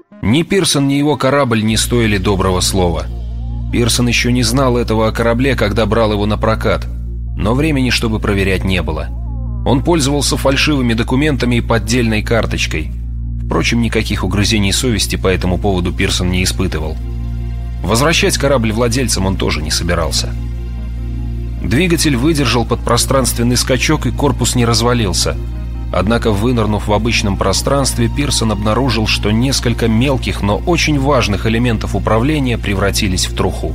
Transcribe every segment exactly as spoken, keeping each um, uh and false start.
Ни Пирсон, ни его корабль не стоили доброго слова. Пирсон еще не знал этого о корабле, когда брал его на прокат, но времени, чтобы проверять, не было. Он пользовался фальшивыми документами и поддельной карточкой. Впрочем, никаких угрызений совести по этому поводу Пирсон не испытывал. Возвращать корабль владельцам он тоже не собирался. Двигатель выдержал подпространственный скачок, и корпус не развалился. Однако, вынырнув в обычном пространстве, Пирсон обнаружил, что несколько мелких, но очень важных элементов управления превратились в труху.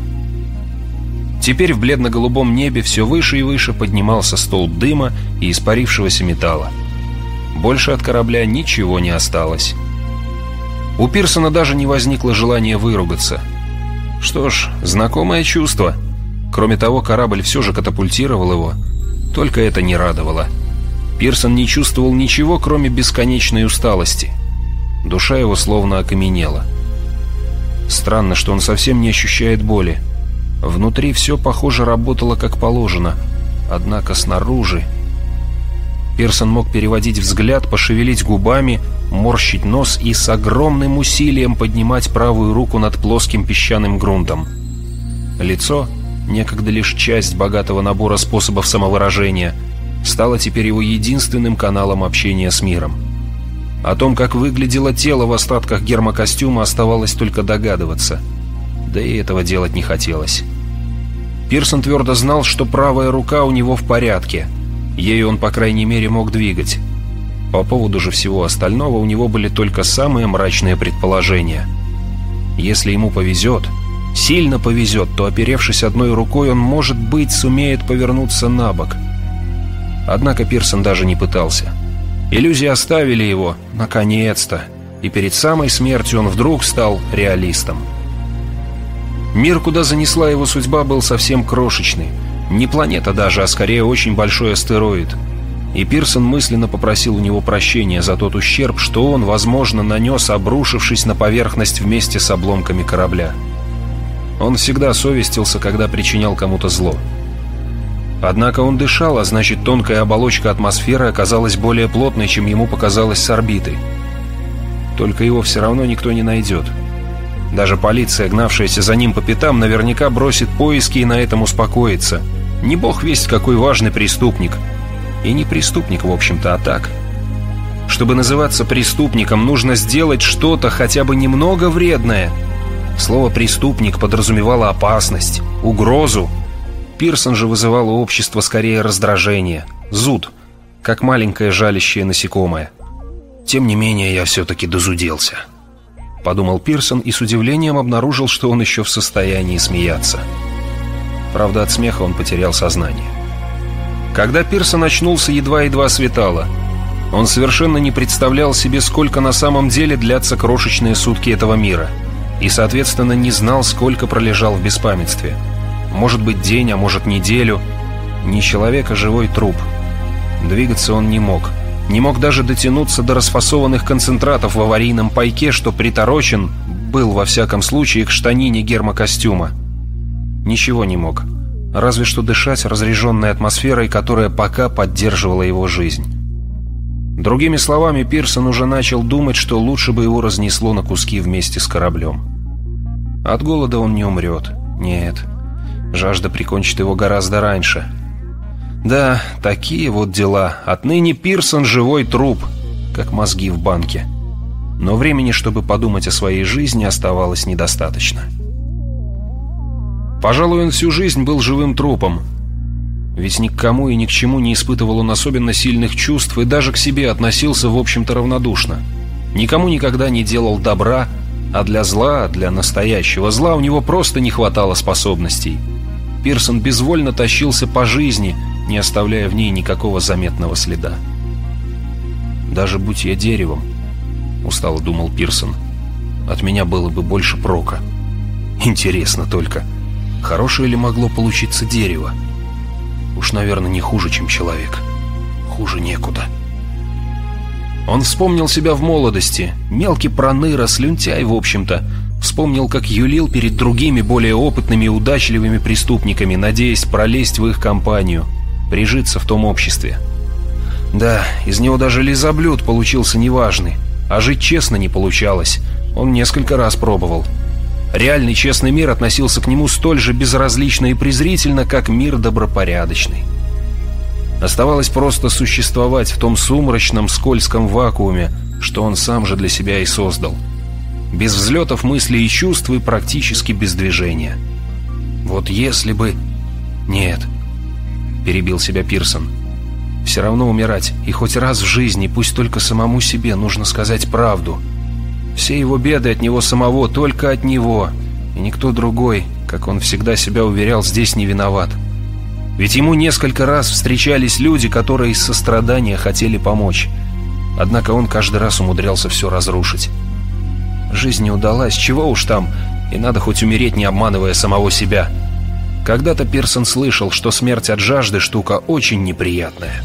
Теперь в бледно-голубом небе все выше и выше поднимался столб дыма и испарившегося металла. Больше от корабля ничего не осталось. У Пирсона даже не возникло желания выругаться. Что ж, знакомое чувство. Кроме того, корабль все же катапультировал его. Только это не радовало. Пирсон не чувствовал ничего, кроме бесконечной усталости. Душа его словно окаменела. Странно, что он совсем не ощущает боли. Внутри все, похоже, работало как положено. Однако снаружи... Пирсон мог переводить взгляд, пошевелить губами, морщить нос и с огромным усилием поднимать правую руку над плоским песчаным грунтом. Лицо, некогда лишь часть богатого набора способов самовыражения, стало теперь его единственным каналом общения с миром. О том, как выглядело тело в остатках гермокостюма, оставалось только догадываться. Да и этого делать не хотелось. Пирсон твердо знал, что правая рука у него в порядке. Ею он, по крайней мере, мог двигать. По поводу же всего остального у него были только самые мрачные предположения. Если ему повезет, сильно повезет, то, оперевшись одной рукой, он, может быть, сумеет повернуться на бок. Однако Пирсон даже не пытался. Иллюзии оставили его, наконец-то, и перед самой смертью он вдруг стал реалистом. Мир, куда занесла его судьба, был совсем крошечный. Не планета даже, а скорее очень большой астероид. И Пирсон мысленно попросил у него прощения за тот ущерб, что он, возможно, нанес, обрушившись на поверхность вместе с обломками корабля. Он всегда совестился, когда причинял кому-то зло. Однако он дышал, а значит, тонкая оболочка атмосферы оказалась более плотной, чем ему показалось с орбиты. Только его все равно никто не найдет. Даже полиция, гнавшаяся за ним по пятам, наверняка бросит поиски и на этом успокоится. Не бог весть какой важный преступник. И не преступник, в общем-то, а так. Чтобы называться преступником, нужно сделать что-то хотя бы немного вредное. Слово «преступник» подразумевало опасность, угрозу. Пирсон же вызывал у общества скорее раздражение, зуд, как маленькое жалящее насекомое. «Тем не менее, я все-таки дозуделся», — подумал Пирсон и с удивлением обнаружил, что он еще в состоянии смеяться. Правда, от смеха он потерял сознание. Когда Пирсон очнулся, едва-едва светало. Он совершенно не представлял себе, сколько на самом деле длятся крошечные сутки этого мира, и, соответственно, не знал, сколько пролежал в беспамятстве. Может быть, день, а может, неделю. Не человек, а живой труп. Двигаться он не мог. Не мог даже дотянуться до расфасованных концентратов в аварийном пайке, что приторочен был, во всяком случае, к штанине гермокостюма. Ничего не мог. Разве что дышать разреженной атмосферой, которая пока поддерживала его жизнь. Другими словами, Пирсон уже начал думать, что лучше бы его разнесло на куски вместе с кораблем. От голода он не умрет. Нет. Жажда прикончит его гораздо раньше. Да, такие вот дела. Отныне Пирсон живой труп, как мозги в банке. Но времени, чтобы подумать о своей жизни, оставалось недостаточно. Пожалуй, он всю жизнь был живым трупом. Ведь ни к кому и ни к чему не испытывал он особенно сильных чувств и даже к себе относился, в общем-то, равнодушно. Никому никогда не делал добра, а для зла, для настоящего зла у него просто не хватало способностей. Пирсон безвольно тащился по жизни, не оставляя в ней никакого заметного следа. «Даже будь я деревом, — устало думал Пирсон, — от меня было бы больше прока. Интересно только, хорошее ли могло получиться дерево? Уж, наверное, не хуже, чем человек. Хуже некуда». Он вспомнил себя в молодости, мелкий проныра, слюнтяй, в общем-то. Вспомнил, как юлил перед другими, более опытными и удачливыми преступниками, надеясь пролезть в их компанию, прижиться в том обществе. Да, из него даже лизоблюд получился неважный, а жить честно не получалось. Он несколько раз пробовал. Реальный честный мир относился к нему столь же безразлично и презрительно, как мир добропорядочный. Оставалось просто существовать в том сумрачном, скользком вакууме, что он сам же для себя и создал. Без взлетов мыслей и чувств и практически без движения. Вот если бы... Нет, перебил себя Пирсон. Все равно умирать, и хоть раз в жизни, пусть только самому себе, нужно сказать правду. Все его беды от него самого, только от него. И никто другой, как он всегда себя уверял, здесь не виноват. Ведь ему несколько раз встречались люди, которые из сострадания хотели помочь. Однако он каждый раз умудрялся все разрушить. Жизнь не удалась, чего уж там, и надо хоть умереть, не обманывая самого себя. Когда-то Пирсон слышал, что смерть от жажды штука очень неприятная.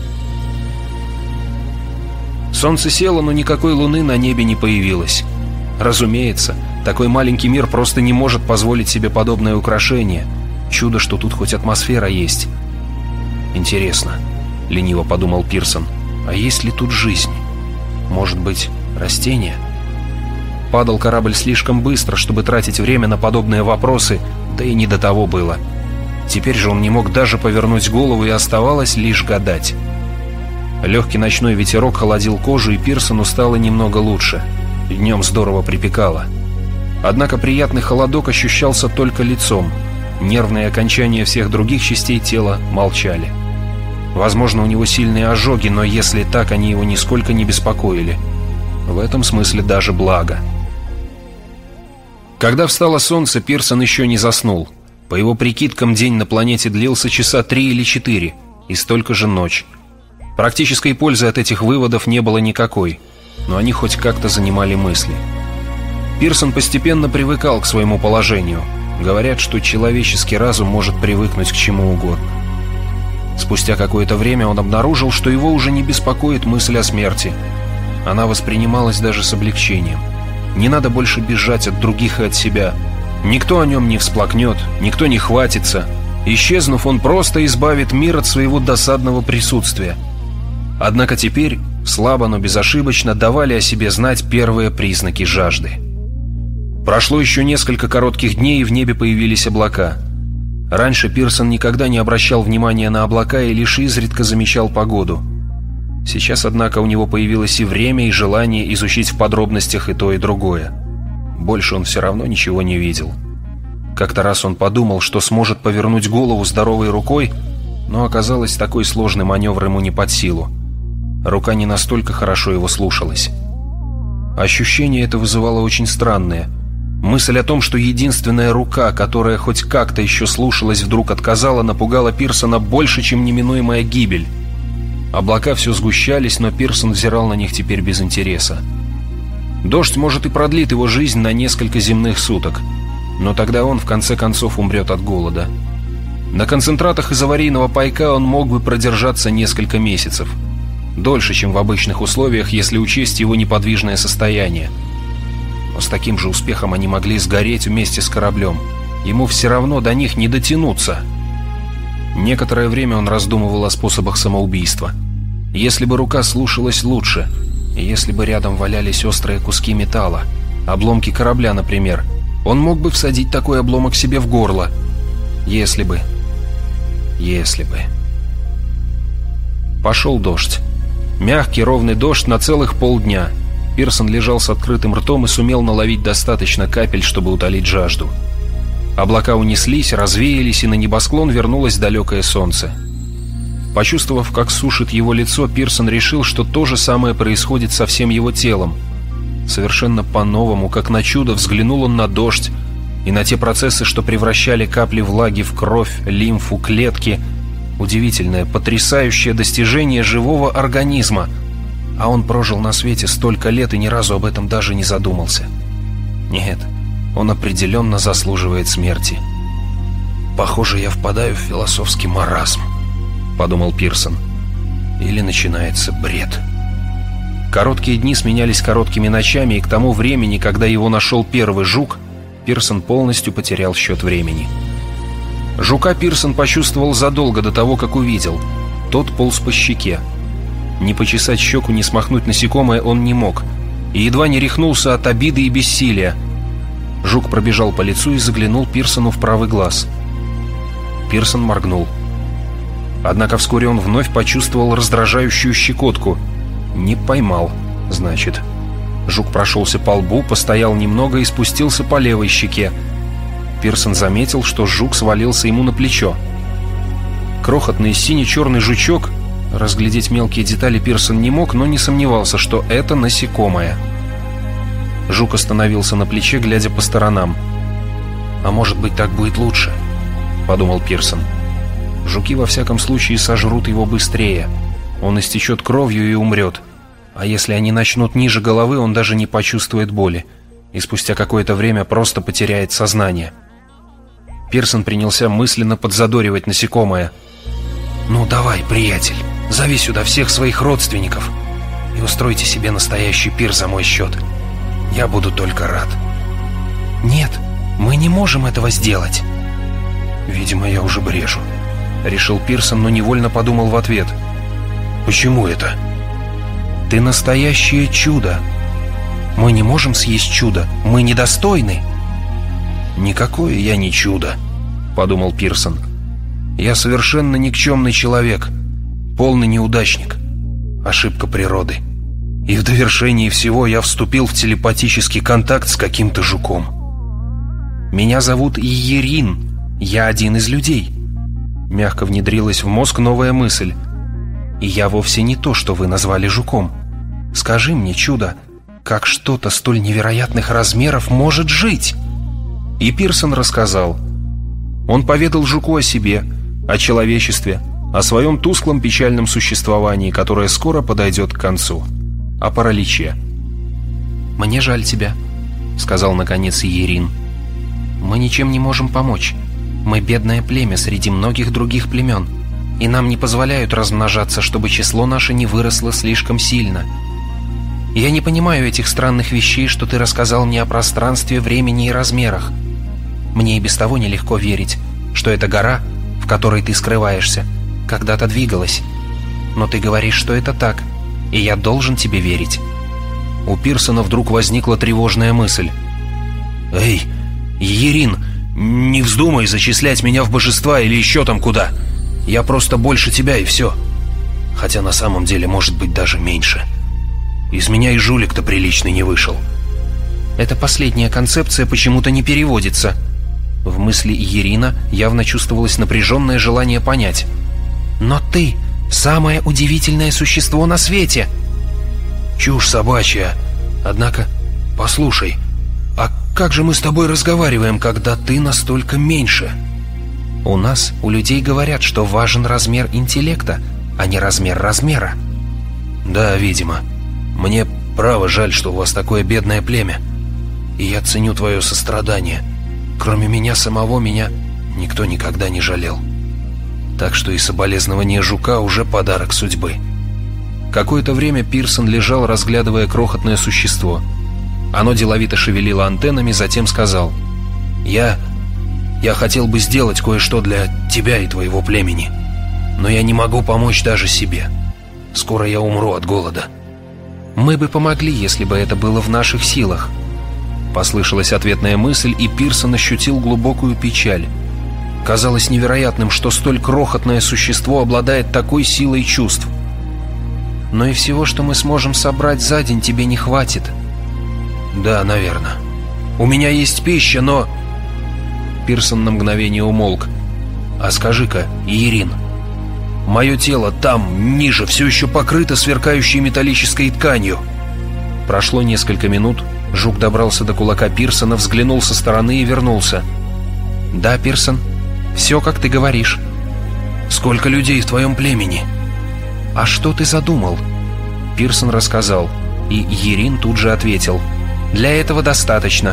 Солнце село, но никакой луны на небе не появилось. Разумеется, такой маленький мир просто не может позволить себе подобное украшение. Чудо, что тут хоть атмосфера есть. Интересно, лениво подумал Пирсон, а есть ли тут жизнь? Может быть, растения? Падал корабль слишком быстро, чтобы тратить время на подобные вопросы, да и не до того было. Теперь же он не мог даже повернуть голову, и оставалось лишь гадать. Легкий ночной ветерок холодил кожу, и Пирсону стало немного лучше. Днем здорово припекало. Однако приятный холодок ощущался только лицом. Нервные окончания всех других частей тела молчали. Возможно, у него сильные ожоги, но если так, они его нисколько не беспокоили. В этом смысле даже благо. Когда встало солнце, Пирсон еще не заснул. По его прикидкам, день на планете длился часа три или четыре, и столько же ночь. Практической пользы от этих выводов не было никакой, но они хоть как-то занимали мысли. Пирсон постепенно привыкал к своему положению. Говорят, что человеческий разум может привыкнуть к чему угодно. Спустя какое-то время он обнаружил, что его уже не беспокоит мысль о смерти. Она воспринималась даже с облегчением. Не надо больше бежать от других и от себя. Никто о нем не всплакнет, никто не хватится. Исчезнув, он просто избавит мир от своего досадного присутствия. Однако теперь, слабо, но безошибочно, давали о себе знать первые признаки жажды. Прошло еще несколько коротких дней, и в небе появились облака. Раньше Пирсон никогда не обращал внимания на облака и лишь изредка замечал погоду. Сейчас, однако, у него появилось и время, и желание изучить в подробностях и то, и другое. Больше он все равно ничего не видел. Как-то раз он подумал, что сможет повернуть голову здоровой рукой, но оказалось, такой сложный маневр ему не под силу. Рука не настолько хорошо его слушалась. Ощущение это вызывало очень странное. Мысль о том, что единственная рука, которая хоть как-то еще слушалась, вдруг отказала, напугала Пирсона больше, чем неминуемая гибель. Облака все сгущались, но Пирсон взирал на них теперь без интереса. Дождь, может, и продлит его жизнь на несколько земных суток, но тогда он, в конце концов, умрет от голода. На концентратах из аварийного пайка он мог бы продержаться несколько месяцев. Дольше, чем в обычных условиях, если учесть его неподвижное состояние. Но с таким же успехом они могли сгореть вместе с кораблем. Ему все равно до них не дотянуться. Некоторое время он раздумывал о способах самоубийства. Если бы рука слушалась лучше, если бы рядом валялись острые куски металла, обломки корабля, например, он мог бы всадить такой обломок себе в горло. Если бы... Если бы... Пошел дождь. Мягкий, ровный дождь на целых полдня. Пирсон лежал с открытым ртом и сумел наловить достаточно капель, чтобы утолить жажду. Облака унеслись, развеялись, и на небосклон вернулось далекое солнце. Почувствовав, как сушит его лицо, Пирсон решил, что то же самое происходит со всем его телом. Совершенно по-новому, как на чудо, взглянул он на дождь и на те процессы, что превращали капли влаги в кровь, лимфу, клетки. Удивительное, потрясающее достижение живого организма. А он прожил на свете столько лет и ни разу об этом даже не задумался. Нет, он определенно заслуживает смерти. «Похоже, я впадаю в философский маразм», — подумал Пирсон. «Или начинается бред». Короткие дни сменялись короткими ночами, и к тому времени, когда его нашел первый жук, Пирсон полностью потерял счет времени. Жука Пирсон почувствовал задолго до того, как увидел. Тот полз по щеке. Не почесать щеку, не смахнуть насекомое он не мог. и едва не рехнулся от обиды и бессилия. Жук пробежал по лицу и заглянул Пирсону в правый глаз. Пирсон моргнул. Однако вскоре он вновь почувствовал раздражающую щекотку. Не поймал, значит. Жук прошелся по лбу, постоял немного и спустился по левой щеке. Пирсон заметил, что жук свалился ему на плечо. Крохотный сине-черный жучок, разглядеть мелкие детали Пирсон не мог, но не сомневался, что это насекомое. Жук остановился на плече, глядя по сторонам. «А может быть, так будет лучше», — подумал Пирсон. «Жуки, во всяком случае, сожрут его быстрее. Он истечет кровью и умрет. А если они начнут ниже головы, он даже не почувствует боли и спустя какое-то время просто потеряет сознание». Пирсон принялся мысленно подзадоривать насекомое. «Ну давай, приятель, зови сюда всех своих родственников и устройте себе настоящий пир за мой счет. Я буду только рад». «Нет, мы не можем этого сделать». «Видимо, я уже брежу», — решил Пирсон, но невольно подумал в ответ. «Почему это?» «Ты настоящее чудо. Мы не можем съесть чудо, мы недостойны». «Никакое я не чудо», — подумал Пирсон. «Я совершенно никчемный человек, полный неудачник, ошибка природы. И в довершении всего я вступил в телепатический контакт с каким-то жуком. Меня зовут Иерин, я один из людей». Мягко внедрилась в мозг новая мысль. «И я вовсе не то, что вы назвали жуком. Скажи мне, чудо, как что-то столь невероятных размеров может жить?» И Пирсон рассказал. Он поведал жуку о себе, о человечестве, о своем тусклом печальном существовании, которое скоро подойдет к концу, о параличе. «Мне жаль тебя», — сказал наконец Иерин. «Мы ничем не можем помочь. Мы бедное племя среди многих других племен, и нам не позволяют размножаться, чтобы число наше не выросло слишком сильно. Я не понимаю этих странных вещей, что ты рассказал мне о пространстве, времени и размерах. Мне и без того нелегко верить, что эта гора, в которой ты скрываешься, когда-то двигалась. Но ты говоришь, что это так, и я должен тебе верить». У Пирсона вдруг возникла тревожная мысль. «Эй, Иерин, не вздумай зачислять меня в божества или еще там куда. Я просто больше тебя и все. Хотя на самом деле, может быть, даже меньше. Из меня и жулик-то приличный не вышел». Эта последняя концепция почему-то не переводится. В мысли Иерина явно чувствовалось напряженное желание понять. «Но ты — самое удивительное существо на свете!» «Чушь собачья. Однако, послушай, а как же мы с тобой разговариваем, когда ты настолько меньше?» «У нас, у людей говорят, что важен размер интеллекта, а не размер размера». «Да, видимо. Мне право жаль, что у вас такое бедное племя. И я ценю твое сострадание. Кроме меня самого, меня никто никогда не жалел. Так что и соболезнование жука уже подарок судьбы». Какое-то время Пирсон лежал, разглядывая крохотное существо. Оно деловито шевелило антеннами, затем сказал: «Я... я хотел бы сделать кое-что для тебя и твоего племени. Но я не могу помочь даже себе. Скоро я умру от голода». «Мы бы помогли, если бы это было в наших силах». Послышалась ответная мысль, и Пирсон ощутил глубокую печаль. Казалось невероятным, что столь крохотное существо обладает такой силой чувств. «Но и всего, что мы сможем собрать за день, тебе не хватит». «Да, наверное. У меня есть пища, но...» Пирсон на мгновение умолк. «А скажи-ка, Иерин, мое тело там, ниже, все еще покрыто сверкающей металлической тканью». Прошло несколько минут. Жук добрался до кулака Пирсона, взглянул со стороны и вернулся. «Да, Пирсон, все, как ты говоришь». «Сколько людей в твоем племени?» «А что ты задумал?» Пирсон рассказал, и Иерин тут же ответил: «Для этого достаточно».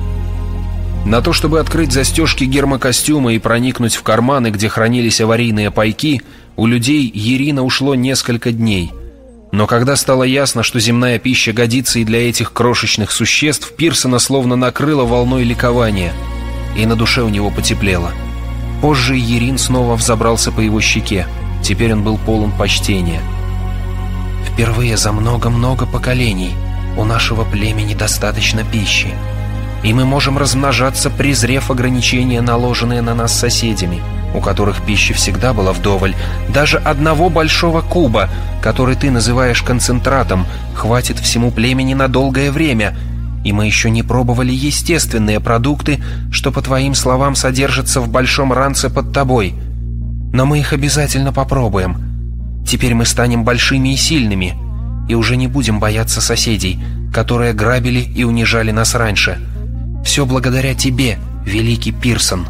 На то, чтобы открыть застежки гермокостюма и проникнуть в карманы, где хранились аварийные пайки, у людей Иерина ушло несколько дней. Но когда стало ясно, что земная пища годится и для этих крошечных существ, Пирсона словно накрыло волной ликования, и на душе у него потеплело. Позже Иерин снова взобрался по его щеке. Теперь он был полон почтения. «Впервые за много-много поколений у нашего племени достаточно пищи, и мы можем размножаться, презрев ограничения, наложенные на нас соседями, у которых пищи всегда было вдоволь. Даже одного большого куба, который ты называешь концентратом, хватит всему племени на долгое время. И мы еще не пробовали естественные продукты, что, по твоим словам, содержатся в большом ранце под тобой. Но мы их обязательно попробуем. Теперь мы станем большими и сильными, и уже не будем бояться соседей, которые грабили и унижали нас раньше. Все благодаря тебе, великий Пирсон».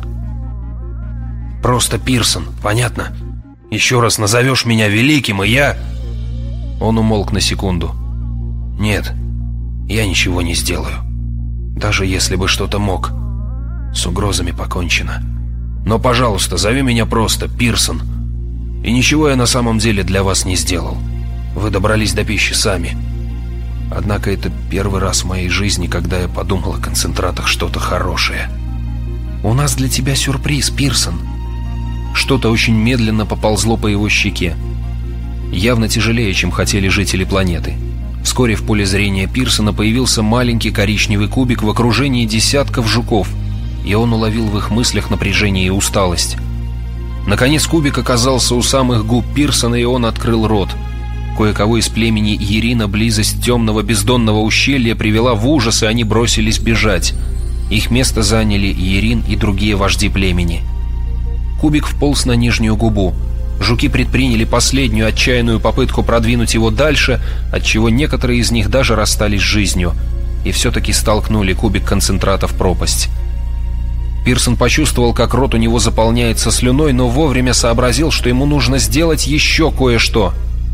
«Просто Пирсон, понятно? Еще раз назовешь меня великим, и я...» Он умолк на секунду. «Нет, я ничего не сделаю. Даже если бы что-то мог. С угрозами покончено. Но, пожалуйста, зови меня просто Пирсон. И ничего я на самом деле для вас не сделал. Вы добрались до пищи сами. Однако это первый раз в моей жизни, когда я подумал о концентратах что-то хорошее». «У нас для тебя сюрприз, Пирсон». Что-то очень медленно поползло по его щеке. Явно тяжелее, чем хотели жители планеты. Вскоре в поле зрения Пирсона появился маленький коричневый кубик в окружении десятков жуков, и он уловил в их мыслях напряжение и усталость. Наконец кубик оказался у самых губ Пирсона, и он открыл рот. Кое-кого из племени Йерина близость темного бездонного ущелья привела в ужас, и они бросились бежать. Их место заняли Йерин и другие вожди племени. Кубик вполз на нижнюю губу. Жуки предприняли последнюю отчаянную попытку продвинуть его дальше, отчего некоторые из них даже расстались с жизнью, и все-таки столкнули кубик концентрата в пропасть. Пирсон почувствовал, как рот у него заполняется слюной, но вовремя сообразил, что ему нужно сделать еще кое-что.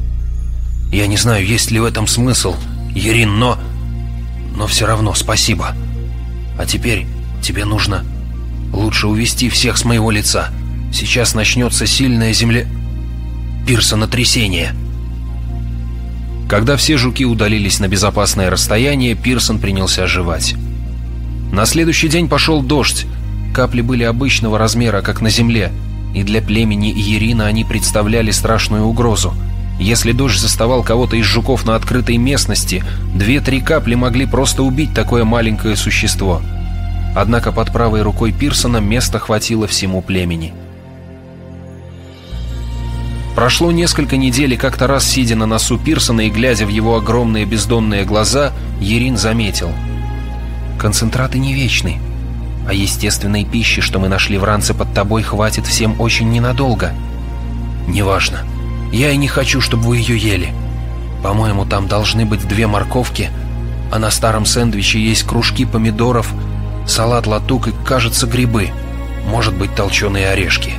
«Я не знаю, есть ли в этом смысл, Йерин, но... но все равно спасибо. А теперь тебе нужно лучше увести всех с моего лица. Сейчас начнется сильное земле... пирсонотрясение». Когда все жуки удалились на безопасное расстояние, Пирсон принялся жевать. На следующий день пошел дождь. Капли были обычного размера, как на земле, и для племени Йерина они представляли страшную угрозу. Если дождь заставал кого-то из жуков на открытой местности, две-три капли могли просто убить такое маленькое существо. Однако под правой рукой Пирсона места хватило всему племени. Прошло несколько недель, и как-то раз, сидя на носу Пирсона и глядя в его огромные бездонные глаза, Йерин заметил: «Концентраты не вечны, а естественной пищи, что мы нашли в ранце под тобой, хватит всем очень ненадолго. Неважно. Я и не хочу, чтобы вы ее ели. По-моему, там должны быть две морковки, а на старом сэндвиче есть кружки помидоров, салат латук и, кажется, грибы. Может быть, толченые орешки.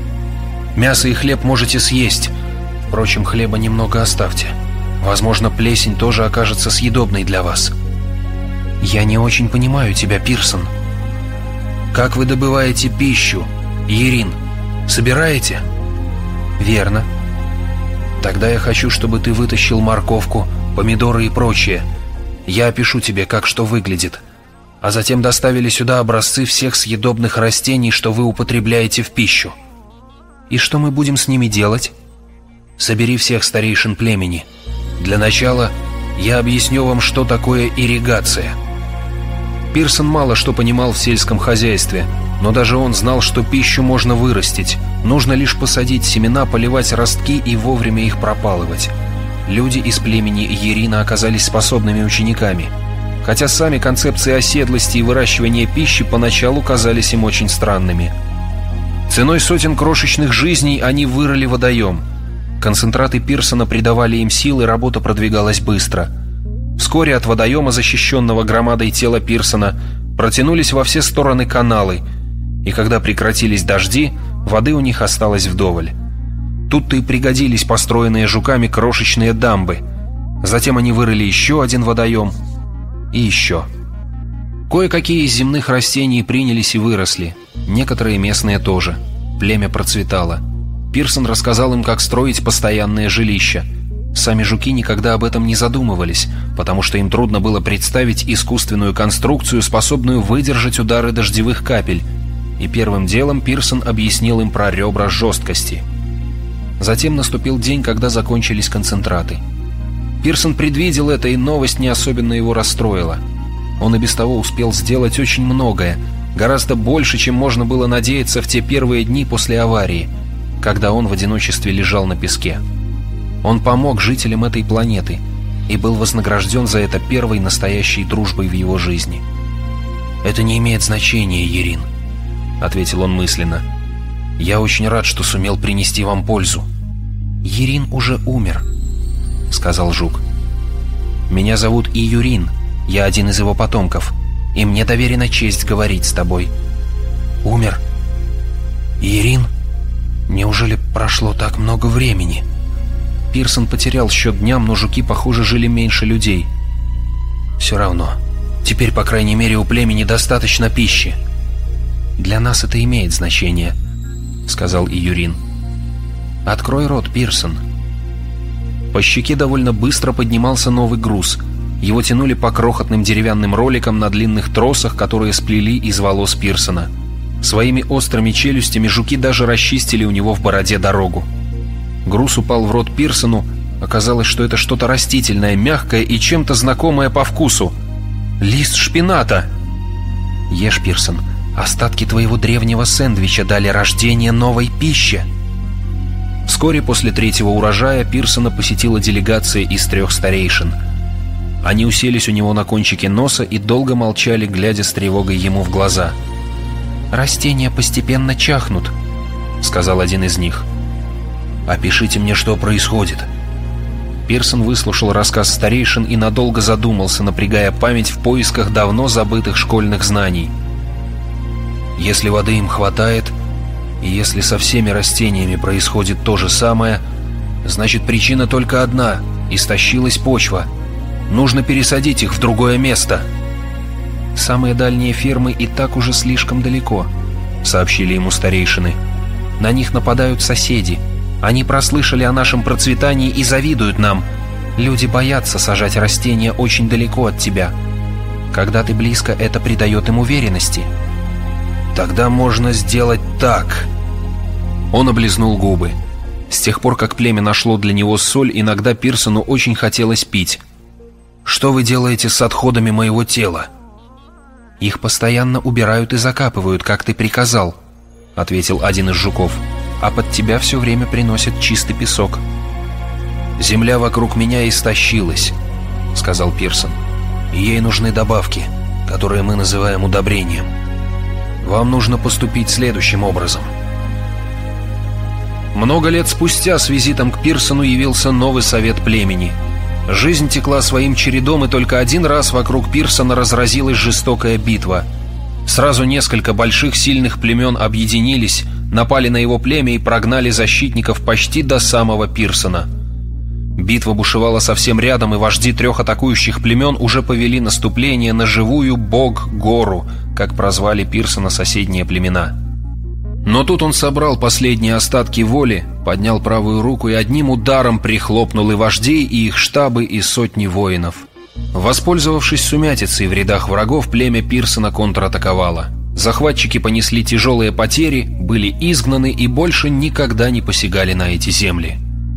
Мясо и хлеб можете съесть. Впрочем, хлеба немного оставьте. Возможно, плесень тоже окажется съедобной для вас. Я не очень понимаю тебя, Пирсон. Как вы добываете пищу, Йерин? Собираете? Верно. Тогда я хочу, чтобы ты вытащил морковку, помидоры и прочее. Я опишу тебе, как что выглядит. А затем доставили сюда образцы всех съедобных растений, что вы употребляете в пищу. И что мы будем с ними делать? Собери всех старейшин племени. Для начала я объясню вам, что такое ирригация». Пирсон мало что понимал в сельском хозяйстве, но даже он знал, что пищу можно вырастить. Нужно лишь посадить семена, поливать ростки и вовремя их пропалывать. Люди из племени Йерина оказались способными учениками, хотя сами концепции оседлости и выращивания пищи поначалу казались им очень странными. Ценой сотен крошечных жизней они вырыли водоем. Концентраты Пирсона придавали им сил, и работа продвигалась быстро. Вскоре от водоема, защищенного громадой тела Пирсона, протянулись во все стороны каналы, и когда прекратились дожди, воды у них осталось вдоволь. Тут-то и пригодились построенные жуками крошечные дамбы. Затем они вырыли еще один водоем и еще. Кое-какие из земных растений принялись и выросли, некоторые местные тоже. Племя процветало. Пирсон рассказал им, как строить постоянное жилище. Сами жуки никогда об этом не задумывались, потому что им трудно было представить искусственную конструкцию, способную выдержать удары дождевых капель. И первым делом Пирсон объяснил им про ребра жесткости. Затем наступил день, когда закончились концентраты. Пирсон предвидел это, и новость не особенно его расстроила. Он и без того успел сделать очень многое, гораздо больше, чем можно было надеяться в те первые дни после аварии, когда он в одиночестве лежал на песке. Он помог жителям этой планеты и был вознагражден за это первой настоящей дружбой в его жизни. «Это не имеет значения, Ерин», — ответил он мысленно. «Я очень рад, что сумел принести вам пользу». «Ерин уже умер», — сказал Жук. «Меня зовут Июрин, я один из его потомков, и мне доверена честь говорить с тобой». «Умер? Ерин? Неужели прошло так много времени?» Пирсон потерял счет дням, но жуки, похоже, жили меньше людей. «Все равно. Теперь, по крайней мере, у племени достаточно пищи». «Для нас это имеет значение», — сказал Июрин. «Открой рот, Пирсон». По щеке довольно быстро поднимался новый груз. Его тянули по крохотным деревянным роликам на длинных тросах, которые сплели из волос Пирсона. Своими острыми челюстями жуки даже расчистили у него в бороде дорогу. Груз упал в рот Пирсону. Оказалось, что это что-то растительное, мягкое и чем-то знакомое по вкусу. Лист шпината. «Ешь, Пирсон. Остатки твоего древнего сэндвича дали рождение новой пище». Вскоре после третьего урожая Пирсона посетила делегация из трех старейшин. Они уселись у него на кончике носа и долго молчали, глядя с тревогой ему в глаза. «Растения постепенно чахнут», — сказал один из них. «Опишите мне, что происходит». Пирсон выслушал рассказ старейшин и надолго задумался, напрягая память в поисках давно забытых школьных знаний. «Если воды им хватает, и если со всеми растениями происходит то же самое, значит, причина только одна — истощилась почва. Нужно пересадить их в другое место». «Самые дальние фермы и так уже слишком далеко», — сообщили ему старейшины. «На них нападают соседи. Они прослышали о нашем процветании и завидуют нам. Люди боятся сажать растения очень далеко от тебя. Когда ты близко, это придает им уверенности». «Тогда можно сделать так». Он облизнул губы. С тех пор, как племя нашло для него соль, иногда Пирсону очень хотелось пить. «Что вы делаете с отходами моего тела?» «Их постоянно убирают и закапывают, как ты приказал», — ответил один из жуков. «А под тебя все время приносят чистый песок». «Земля вокруг меня истощилась», — сказал Пирсон. «И ей нужны добавки, которые мы называем удобрением. Вам нужно поступить следующим образом». Много лет спустя с визитом к Пирсону явился новый совет племени. Жизнь текла своим чередом, и только один раз вокруг Пирсона разразилась жестокая битва. Сразу несколько больших сильных племен объединились, напали на его племя и прогнали защитников почти до самого Пирсона. Битва бушевала совсем рядом, и вожди трех атакующих племен уже повели наступление на живую Бог-гору, как прозвали Пирсона соседние племена. Но тут он собрал последние остатки воли, поднял правую руку и одним ударом прихлопнул и вождей, и их штабы, и сотни воинов. Воспользовавшись сумятицей в рядах врагов, племя Пирсона контратаковало. Захватчики понесли тяжелые потери, были изгнаны и больше никогда не посягали на эти земли.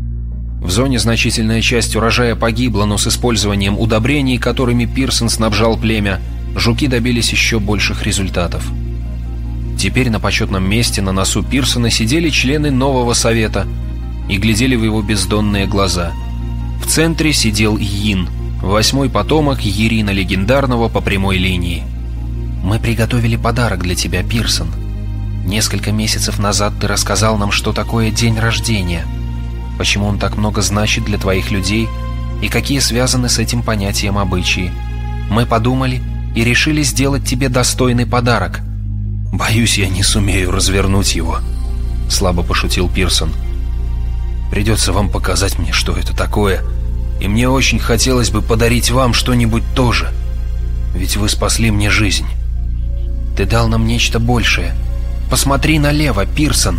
В зоне значительная часть урожая погибла, но с использованием удобрений, которыми Пирсон снабжал племя, жуки добились еще больших результатов. Теперь на почетном месте на носу Пирсона сидели члены нового совета и глядели в его бездонные глаза. В центре сидел Йин, восьмой потомок Ерина Легендарного по прямой линии. «Мы приготовили подарок для тебя, Пирсон. Несколько месяцев назад ты рассказал нам, что такое день рождения, почему он так много значит для твоих людей и какие связаны с этим понятием обычаи. Мы подумали и решили сделать тебе достойный подарок». «Боюсь, я не сумею развернуть его», — слабо пошутил Пирсон. «Придется вам показать мне, что это такое, и мне очень хотелось бы подарить вам что-нибудь тоже, ведь вы спасли мне жизнь». «Ты дал нам нечто большее. Посмотри налево, Пирсон».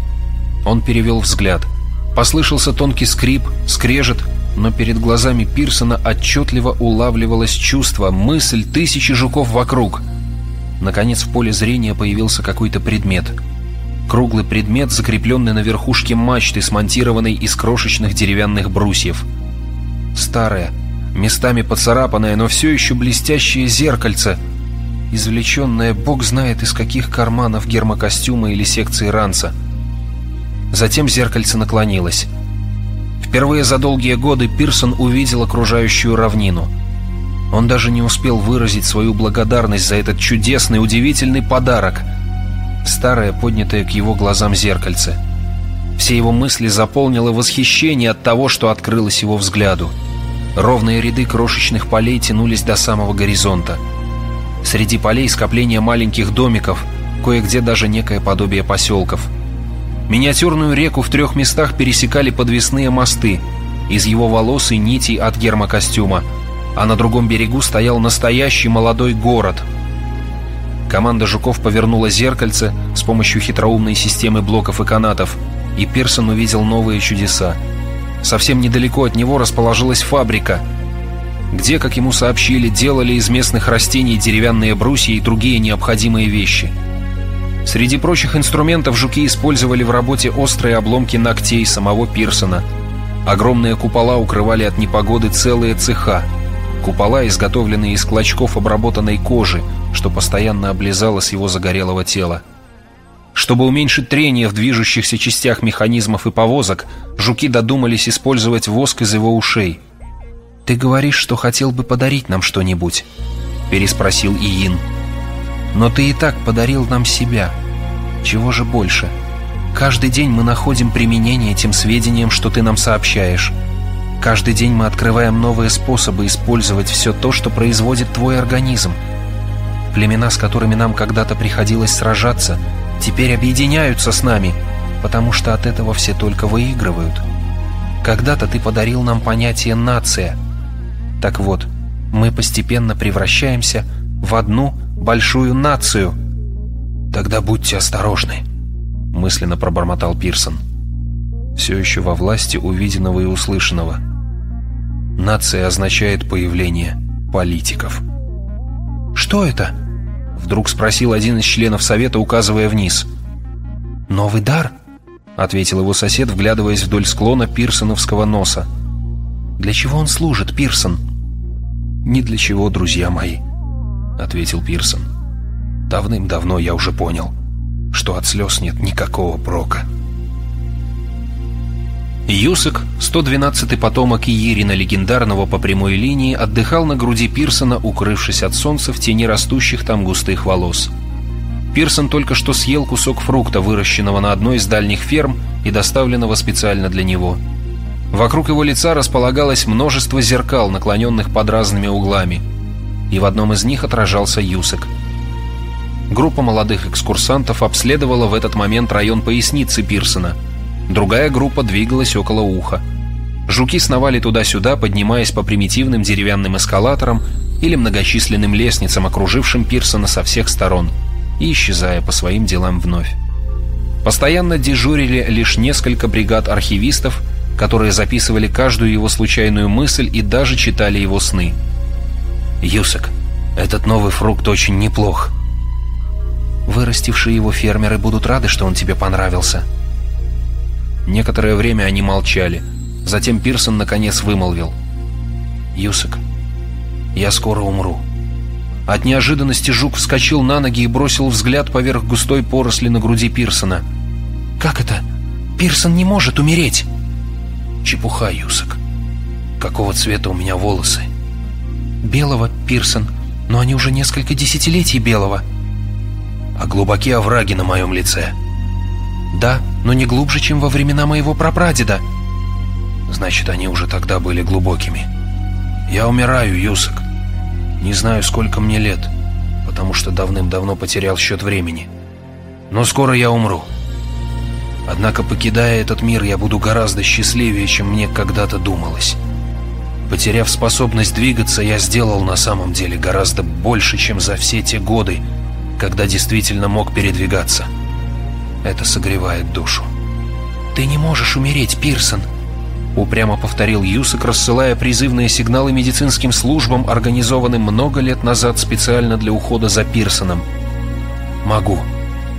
Он перевел взгляд. Послышался тонкий скрип, скрежет, но перед глазами Пирсона отчетливо улавливалось чувство, мысль тысячи жуков вокруг. Наконец в поле зрения появился какой-то предмет. Круглый предмет, закрепленный на верхушке мачты, смонтированной из крошечных деревянных брусьев. Старое, местами поцарапанное, но все еще блестящее зеркальце, извлеченное бог знает из каких карманов гермокостюма или секции ранца. Затем зеркальце наклонилось. Впервые за долгие годы Пирсон увидел окружающую равнину. Он даже не успел выразить свою благодарность за этот чудесный, удивительный подарок. Старое, поднятое к его глазам зеркальце. Все его мысли заполнило восхищение от того, что открылось его взгляду. Ровные ряды крошечных полей тянулись до самого горизонта. Среди полей скопления маленьких домиков, кое-где даже некое подобие поселков. Миниатюрную реку в трех местах пересекали подвесные мосты из его волос и нитей от гермокостюма, а на другом берегу стоял настоящий молодой город. Команда жуков повернула зеркальце с помощью хитроумной системы блоков и канатов, и Пирсон увидел новые чудеса. Совсем недалеко от него расположилась фабрика, где, как ему сообщили, делали из местных растений деревянные брусья и другие необходимые вещи. Среди прочих инструментов жуки использовали в работе острые обломки ногтей самого Пирсона. Огромные купола укрывали от непогоды целые цеха. Купола, изготовленные из клочков обработанной кожи, что постоянно облезало с его загорелого тела. Чтобы уменьшить трение в движущихся частях механизмов и повозок, жуки додумались использовать воск из его ушей. «Ты говоришь, что хотел бы подарить нам что-нибудь?» — переспросил Иин. «Но ты и так подарил нам себя. Чего же больше? Каждый день мы находим применение тем сведениям, что ты нам сообщаешь. Каждый день мы открываем новые способы использовать все то, что производит твой организм. Племена, с которыми нам когда-то приходилось сражаться, теперь объединяются с нами, потому что от этого все только выигрывают. Когда-то ты подарил нам понятие «нация». Так вот, мы постепенно превращаемся в одну большую нацию. «Тогда будьте осторожны», — мысленно пробормотал Пирсон, все еще во власти увиденного и услышанного. «Нация» означает появление политиков. «Что это?» — вдруг спросил один из членов совета, указывая вниз. «Новый дар?» — ответил его сосед, вглядываясь вдоль склона пирсоновского носа. «Для чего он служит, Пирсон?» «Ни для чего, друзья мои», — ответил Пирсон. «Давным-давно я уже понял, что от слез нет никакого прока». Юсек, сто двенадцатый потомок Иирина легендарного по прямой линии, отдыхал на груди Пирсона, укрывшись от солнца в тени растущих там густых волос. Пирсон только что съел кусок фрукта, выращенного на одной из дальних ферм и доставленного специально для него. Вокруг его лица располагалось множество зеркал, наклоненных под разными углами, и в одном из них отражался Юсек. Группа молодых экскурсантов обследовала в этот момент район поясницы Пирсона. Другая группа двигалась около уха. Жуки сновали туда-сюда, поднимаясь по примитивным деревянным эскалаторам или многочисленным лестницам, окружившим Пирсона со всех сторон, и исчезая по своим делам вновь. Постоянно дежурили лишь несколько бригад архивистов, которые записывали каждую его случайную мысль и даже читали его сны. «Юсек, этот новый фрукт очень неплох. Вырастившие его фермеры будут рады, что он тебе понравился». Некоторое время они молчали. Затем Пирсон наконец вымолвил: «Юсек, я скоро умру». От неожиданности жук вскочил на ноги и бросил взгляд поверх густой поросли на груди Пирсона. «Как это? Пирсон не может умереть!» «Чепуха, Юсек. Какого цвета у меня волосы?» «Белого, Пирсон, но они уже несколько десятилетий белого». «А глубокие овраги на моем лице?» «Да, но не глубже, чем во времена моего прапрадеда». «Значит, они уже тогда были глубокими. Я умираю, Юсек. Не знаю, сколько мне лет, потому что давным-давно потерял счет времени. Но скоро я умру. Однако, покидая этот мир, я буду гораздо счастливее, чем мне когда-то думалось. Потеряв способность двигаться, я сделал на самом деле гораздо больше, чем за все те годы, когда действительно мог передвигаться. Это согревает душу». «Ты не можешь умереть, Пирсон», — упрямо повторил Юсек, рассылая призывные сигналы медицинским службам, организованным много лет назад специально для ухода за Пирсоном. «Могу.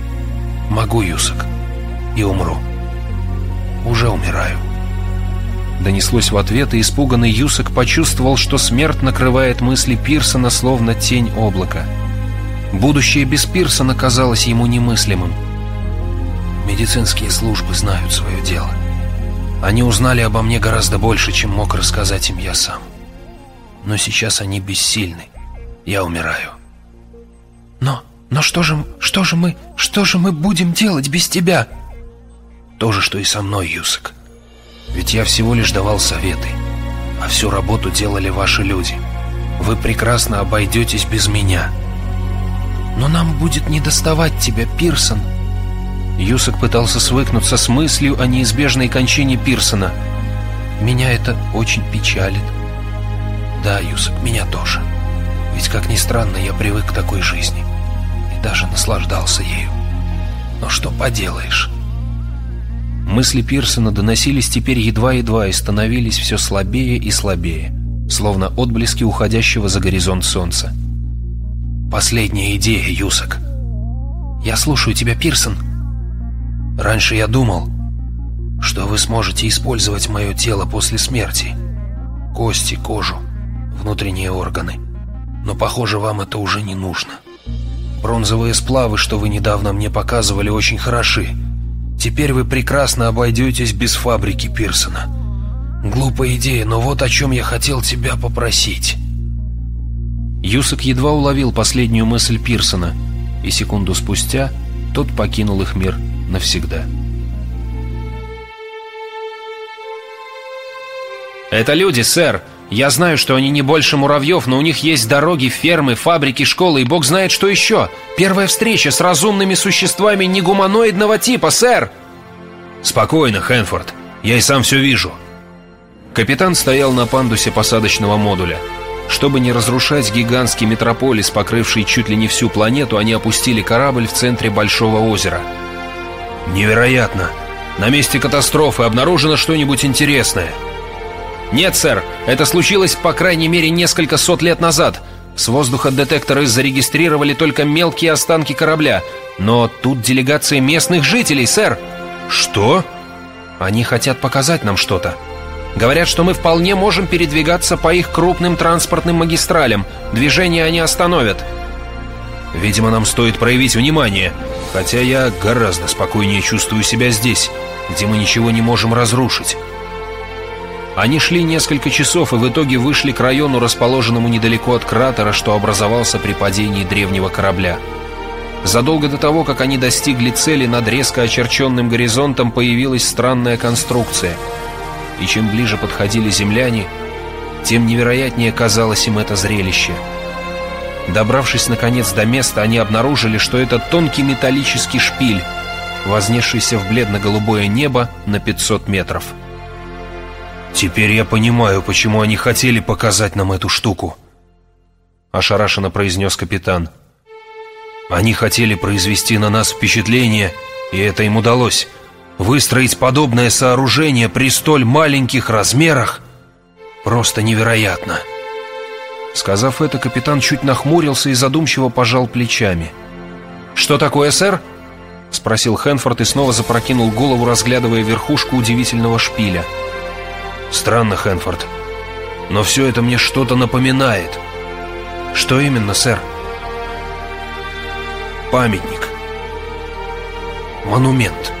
Могу, Юсек. И умру. Уже умираю». Донеслось в ответ, и испуганный Юсак почувствовал, что смерть накрывает мысли Пирсона словно тень облака. Будущее без Пирсона казалось ему немыслимым. Медицинские службы знают свое дело. Они узнали обо мне гораздо больше, чем мог рассказать им я сам. Но сейчас они бессильны. Я умираю. Но, но что же, что же мы, что же мы будем делать без тебя? То же, что и со мной, Юсак. Ведь я всего лишь давал советы, а всю работу делали ваши люди. Вы прекрасно обойдетесь без меня. Но нам будет недоставать тебя, Пирсон. Юсак пытался свыкнуться с мыслью о неизбежной кончине Пирсона. Меня это очень печалит. Да, Юсак, меня тоже. Ведь, как ни странно, я привык к такой жизни и даже наслаждался ею. Но что поделаешь? Мысли Пирсона доносились теперь едва-едва и становились все слабее и слабее, словно отблески уходящего за горизонт солнца. «Последняя идея, Юсак». «Я слушаю тебя, Пирсон». «Раньше я думал, что вы сможете использовать мое тело после смерти. Кости, кожу, внутренние органы. Но, похоже, вам это уже не нужно. Бронзовые сплавы, что вы недавно мне показывали, очень хороши. Теперь вы прекрасно обойдетесь без фабрики Пирсона. Глупая идея, но вот о чем я хотел тебя попросить». Юсак едва уловил последнюю мысль Пирсона, и секунду спустя тот покинул их мир навсегда. «Это люди, сэр. Я знаю, что они не больше муравьев, но у них есть дороги, фермы, фабрики, школы и бог знает что еще. Первая встреча с разумными существами негуманоидного типа, сэр!» «Спокойно, Хэнфорд. Я и сам все вижу». Капитан стоял на пандусе посадочного модуля. Чтобы не разрушать гигантский метрополис, покрывший чуть ли не всю планету, они опустили корабль в центре большого озера. «Невероятно! На месте катастрофы обнаружено что-нибудь интересное?» «Нет, сэр, это случилось по крайней мере несколько сот лет назад. С воздуха детекторы зарегистрировали только мелкие останки корабля. Но тут делегация местных жителей, сэр». «Что?» «Они хотят показать нам что-то. Говорят, что мы вполне можем передвигаться по их крупным транспортным магистралям. Движение они остановят». «Видимо, нам стоит проявить внимание. Хотя я гораздо спокойнее чувствую себя здесь, где мы ничего не можем разрушить». Они шли несколько часов и в итоге вышли к району, расположенному недалеко от кратера, что образовался при падении древнего корабля. Задолго до того, как они достигли цели, над резко очерченным горизонтом появилась странная конструкция. И чем ближе подходили земляне, тем невероятнее казалось им это зрелище. Добравшись наконец до места, они обнаружили, что это тонкий металлический шпиль, вознесшийся в бледно-голубое небо на пятьсот метров. «Теперь я понимаю, почему они хотели показать нам эту штуку», — ошарашенно произнес капитан. «Они хотели произвести на нас впечатление, и это им удалось. Выстроить подобное сооружение при столь маленьких размерах просто невероятно». Сказав это, капитан чуть нахмурился и задумчиво пожал плечами. «Что такое, сэр?» — спросил Хэнфорд и снова запрокинул голову, разглядывая верхушку удивительного шпиля. «Странно, Хэнфорд, но все это мне что-то напоминает». «Что именно, сэр?» «Памятник. Монумент.